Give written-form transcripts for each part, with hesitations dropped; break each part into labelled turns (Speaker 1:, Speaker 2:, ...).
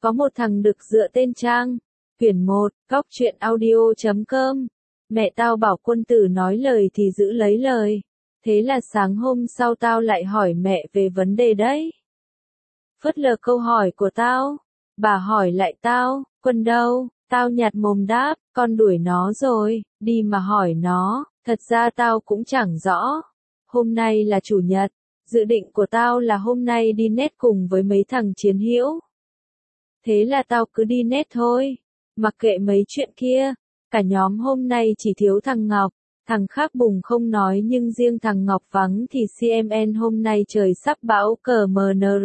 Speaker 1: Có một thằng đực dựa tên Trang. Quyển 1, góc truyện audio.com. Mẹ tao bảo quân tử nói lời thì giữ lấy lời. Thế là sáng hôm sau tao lại hỏi mẹ về vấn đề đấy. Phớt lờ câu hỏi của tao. Bà hỏi lại tao, Quân đâu? Tao nhạt mồm đáp, con đuổi nó rồi, đi mà hỏi nó. Thật ra tao cũng chẳng rõ. Hôm nay là chủ nhật. Dự định của tao là hôm nay đi net cùng với mấy thằng chiến hữu. Thế là tao cứ đi net thôi. Mặc kệ mấy chuyện kia. Cả nhóm hôm nay chỉ thiếu thằng Ngọc. Thằng khác bùng không nói nhưng riêng thằng Ngọc vắng thì CMN hôm nay trời sắp bão cờ MNR.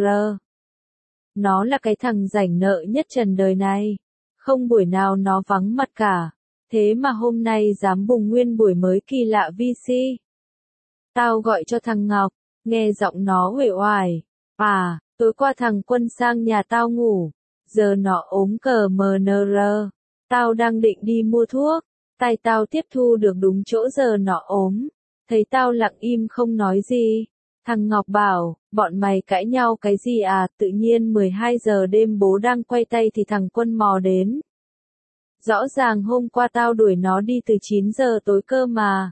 Speaker 1: Nó là cái thằng rảnh nợ nhất trần đời này. Không buổi nào nó vắng mặt cả. Thế mà hôm nay dám bùng nguyên buổi mới kỳ lạ VC. Tao gọi cho thằng Ngọc, nghe giọng nó uể oải. À, tối qua thằng Quân sang nhà tao ngủ. Giờ nó ốm cờ MNR. Tao đang định đi mua thuốc. Tai tao tiếp thu được đúng chỗ giờ nó ốm. Thấy tao lặng im không nói gì. Thằng Ngọc bảo, bọn mày cãi nhau cái gì à, tự nhiên 12 giờ đêm bố đang quay tay thì thằng Quân mò đến. Rõ ràng hôm qua tao đuổi nó đi từ 9 giờ tối cơ mà.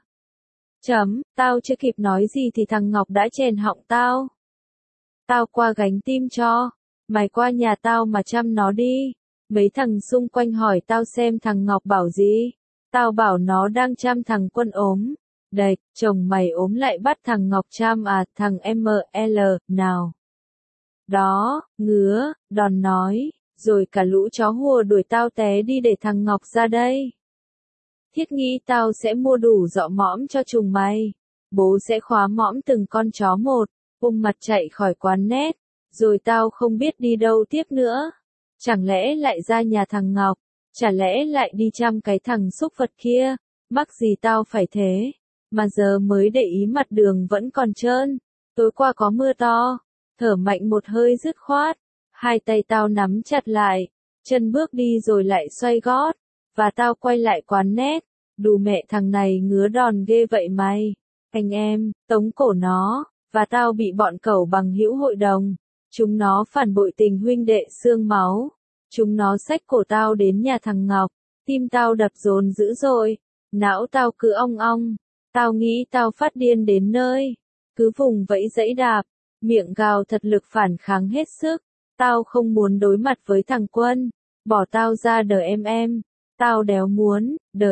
Speaker 1: Tao chưa kịp nói gì thì thằng Ngọc đã chèn họng tao. Tao qua gánh tim cho. Mày qua nhà tao mà chăm nó đi. Mấy thằng xung quanh hỏi tao xem thằng Ngọc bảo gì. Tao bảo nó đang chăm thằng Quân ốm. Đệch, chồng mày ốm lại bắt thằng Ngọc chăm à, thằng ML, nào. Đó, ngứa, đòn nói, rồi cả lũ chó hùa đuổi tao té đi để thằng Ngọc ra đây. Thiết nghĩ tao sẽ mua đủ dọ mõm cho chúng mày. Bố sẽ khóa mõm từng con chó một, mặt chạy khỏi quán net, rồi tao không biết đi đâu tiếp nữa. Chẳng lẽ lại ra nhà thằng Ngọc, chả lẽ lại đi chăm cái thằng xúc vật kia, mắc gì tao phải thế. Mà giờ mới để ý mặt đường vẫn còn trơn. Tối qua có mưa to. Thở mạnh một hơi dứt khoát. Hai tay tao nắm chặt lại. Chân bước đi rồi lại xoay gót. Và tao quay lại quán net. Đù mẹ thằng này ngứa đòn ghê vậy mày. Anh em, tống cổ nó. Và tao bị bọn cẩu bằng hữu hội đồng. Chúng nó phản bội tình huynh đệ xương máu. Chúng nó xách cổ tao đến nhà thằng Ngọc. Tim tao đập dồn dữ dội. Não tao cứ ong ong. Tao nghĩ tao phát điên đến nơi. Cứ vùng vẫy dãy đạp. Miệng gào thật lực phản kháng hết sức. Tao không muốn đối mặt với thằng Quân. Bỏ tao ra đờ em. Tao đéo muốn, đờ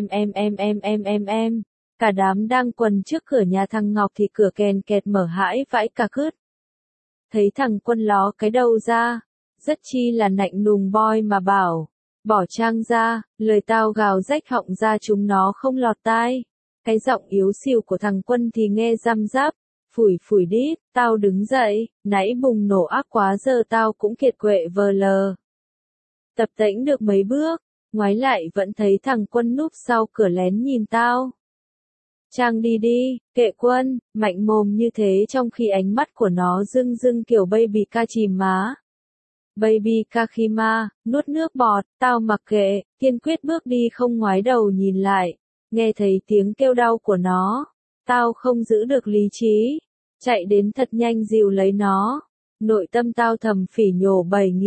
Speaker 1: em. Cả đám đang quần trước cửa nhà thằng Ngọc thì cửa kèn kẹt mở hãi vãi cả cứt. Thấy thằng Quân ló cái đầu ra. Rất chi là nạnh nùng boy mà bảo. Bỏ Trang ra, lời tao gào rách họng ra chúng nó không lọt tai. Cái giọng yếu xìu của thằng Quân thì nghe răm rắp. Phủi đít, tao đứng dậy, nãy bùng nổ ác quá giờ tao cũng kiệt quệ vờ lờ. Tập tễnh được mấy bước, ngoái lại vẫn thấy thằng Quân núp sau cửa lén nhìn tao. Trang đi, kệ Quân, mạnh mồm như thế trong khi ánh mắt của nó rưng kiểu baby ca chìm má. Baby Kakima, nuốt nước bọt, tao mặc kệ, kiên quyết bước đi không ngoái đầu nhìn lại. Nghe thấy tiếng kêu đau của nó, tao không giữ được lý trí, chạy đến thật nhanh dìu lấy nó. Nội tâm tao thầm phỉ nhổ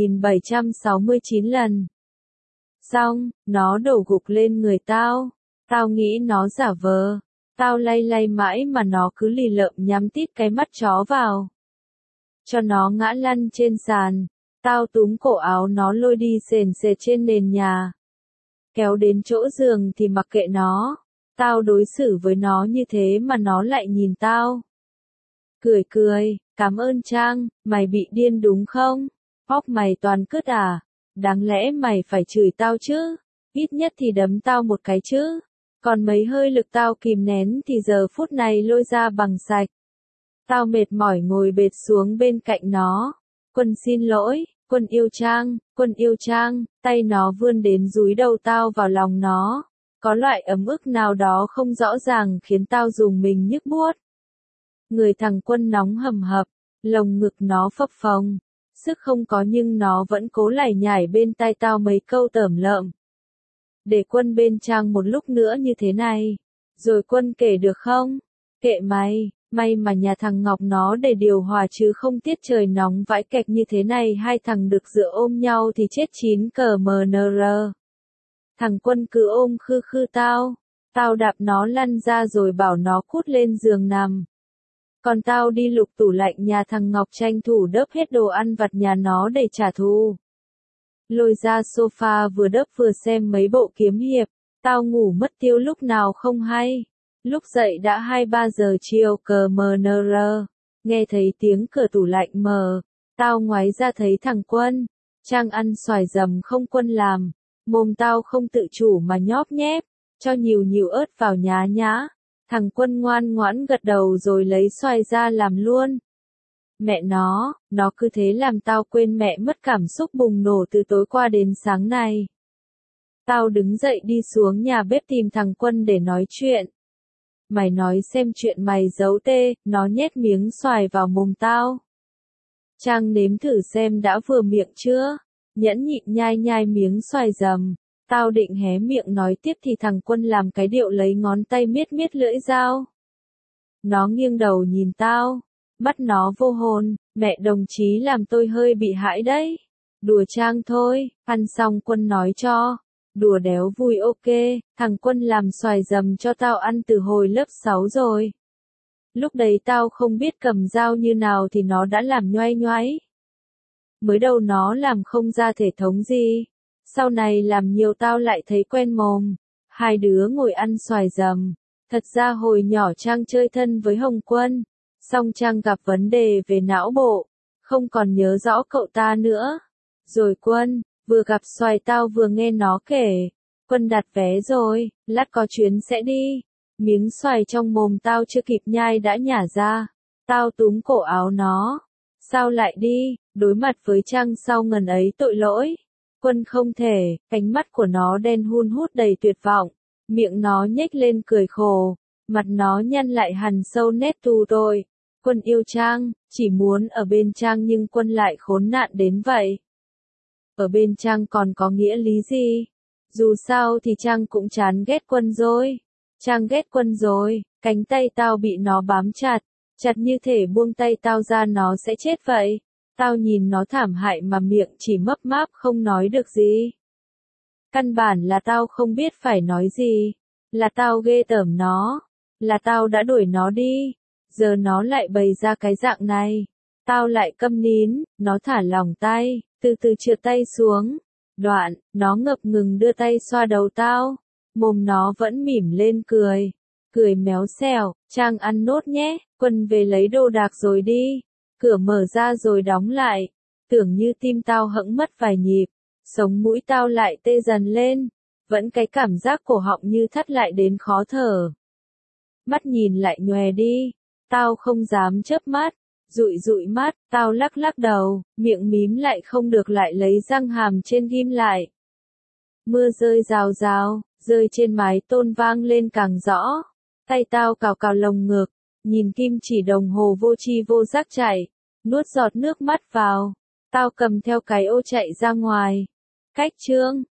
Speaker 1: 7769 lần. Xong, nó đổ gục lên người tao. Tao nghĩ nó giả vờ. Tao lay mãi mà nó cứ lì lợm nhắm tít cái mắt chó vào. Cho nó ngã lăn trên sàn. Tao túm cổ áo nó lôi đi sền sệt trên nền nhà. Kéo đến chỗ giường thì mặc kệ nó. Tao đối xử với nó như thế mà nó lại nhìn tao. Cười, cảm ơn Trang, mày bị điên đúng không? Hóc mày toàn cứt à? Đáng lẽ mày phải chửi tao chứ? Ít nhất thì đấm tao một cái chứ? Còn mấy hơi lực tao kìm nén thì giờ phút này lôi ra bằng sạch. Tao mệt mỏi ngồi bệt xuống bên cạnh nó. Quân xin lỗi, Quân yêu Trang, tay nó vươn đến dúi đầu tao vào lòng nó. Có loại ấm ức nào đó không rõ ràng khiến tao rùng mình nhức buốt. Người thằng Quân nóng hầm hập, lồng ngực nó phập phồng. Sức không có nhưng nó vẫn cố lải nhải bên tai tao mấy câu tởm lợm. Để Quân bên Trang một lúc nữa như thế này. Rồi Quân kể được không? Kệ mày, May mà nhà thằng Ngọc nó để điều hòa chứ không tiết trời nóng vãi kẹt như thế này hai thằng được dựa ôm nhau thì chết chín CMNR. Thằng Quân cứ ôm khư khư tao. Tao đạp nó lăn ra rồi bảo nó cút lên giường nằm. Còn tao đi lục tủ lạnh nhà thằng Ngọc tranh thủ đớp hết đồ ăn vặt nhà nó để trả thù. Lôi ra sofa vừa đớp vừa xem mấy bộ kiếm hiệp. Tao ngủ mất tiêu lúc nào không hay. Lúc dậy đã 2-3 giờ chiều CMNR. Nghe thấy tiếng cửa tủ lạnh mở. Tao ngoái ra thấy thằng Quân. Trang ăn xoài dầm không Quân làm. Mồm tao không tự chủ mà nhóp nhép. Cho nhiều ớt vào nhá nhá. Thằng Quân ngoan ngoãn gật đầu rồi lấy xoài ra làm luôn. Mẹ nó cứ thế làm tao quên mẹ mất cảm xúc bùng nổ từ tối qua đến sáng nay. Tao đứng dậy đi xuống nhà bếp tìm thằng Quân để nói chuyện. Mày nói xem chuyện mày giấu tê, nó nhét miếng xoài vào mồm tao. Trang nếm thử xem đã vừa miệng chưa, nhẫn nhịn nhai miếng xoài dầm. Tao định hé miệng nói tiếp thì thằng Quân làm cái điệu lấy ngón tay miết lưỡi dao. Nó nghiêng đầu nhìn tao, mắt nó vô hồn, mẹ đồng chí làm tôi hơi bị hãi đấy. Đùa Trang thôi, ăn xong Quân nói cho. Đùa đéo vui ok, thằng Quân làm xoài dầm cho tao ăn từ hồi lớp 6 rồi. Lúc đấy tao không biết cầm dao như nào thì nó đã làm nhoay. Mới đầu nó làm không ra thể thống gì. Sau này làm nhiều tao lại thấy quen mồm. Hai đứa ngồi ăn xoài dầm. Thật ra hồi nhỏ Trang chơi thân với Hồng Quân. Xong Trang gặp vấn đề về não bộ. Không còn nhớ rõ cậu ta nữa. Rồi Quân, vừa gặp xoài tao vừa nghe nó kể. Quân đặt vé rồi, lát có chuyến sẽ đi. Miếng xoài trong mồm tao chưa kịp nhai đã nhả ra. Tao túm cổ áo nó. Sao lại đi, đối mặt với Trang sau ngần ấy tội lỗi. Quân không thể, cánh mắt của nó đen hun hút đầy tuyệt vọng. Miệng nó nhếch lên cười khổ. Mặt nó nhăn lại hằn sâu nét tù tội. Quân yêu Trang, chỉ muốn ở bên Trang nhưng Quân lại khốn nạn đến vậy. Ở bên Trang còn có nghĩa lý gì? Dù sao thì Trang cũng chán ghét Quân rồi. Trang ghét Quân rồi, cánh tay tao bị nó bám chặt. Chặt như thể buông tay tao ra nó sẽ chết vậy. Tao nhìn nó thảm hại mà miệng chỉ mấp máp không nói được gì. Căn bản là tao không biết phải nói gì. Là tao ghê tởm nó. Là tao đã đuổi nó đi. Giờ nó lại bày ra cái dạng này. Tao lại câm nín, nó thả lỏng tay, từ từ trượt tay xuống. Đoạn, nó ngập ngừng đưa tay xoa đầu tao. Mồm nó vẫn mỉm lên cười. Cười méo xẻo, Trang ăn nốt nhé, Quân về lấy đồ đạc rồi đi. Cửa mở ra rồi đóng lại. Tưởng như tim tao hẫng mất vài nhịp. Sống mũi tao lại tê dần lên. Vẫn cái cảm giác cổ họng như thắt lại đến khó thở. Mắt nhìn lại nhòe đi. Tao không dám chớp mắt. Dụi mắt, tao lắc đầu, miệng mím lại không được lại lấy răng hàm trên ghim lại. Mưa rơi rào rào, rơi trên mái tôn vang lên càng rõ. Tay tao cào lồng ngực, nhìn kim chỉ đồng hồ vô tri vô giác chạy, nuốt giọt nước mắt vào. Tao cầm theo cái ô chạy ra ngoài. Cách chương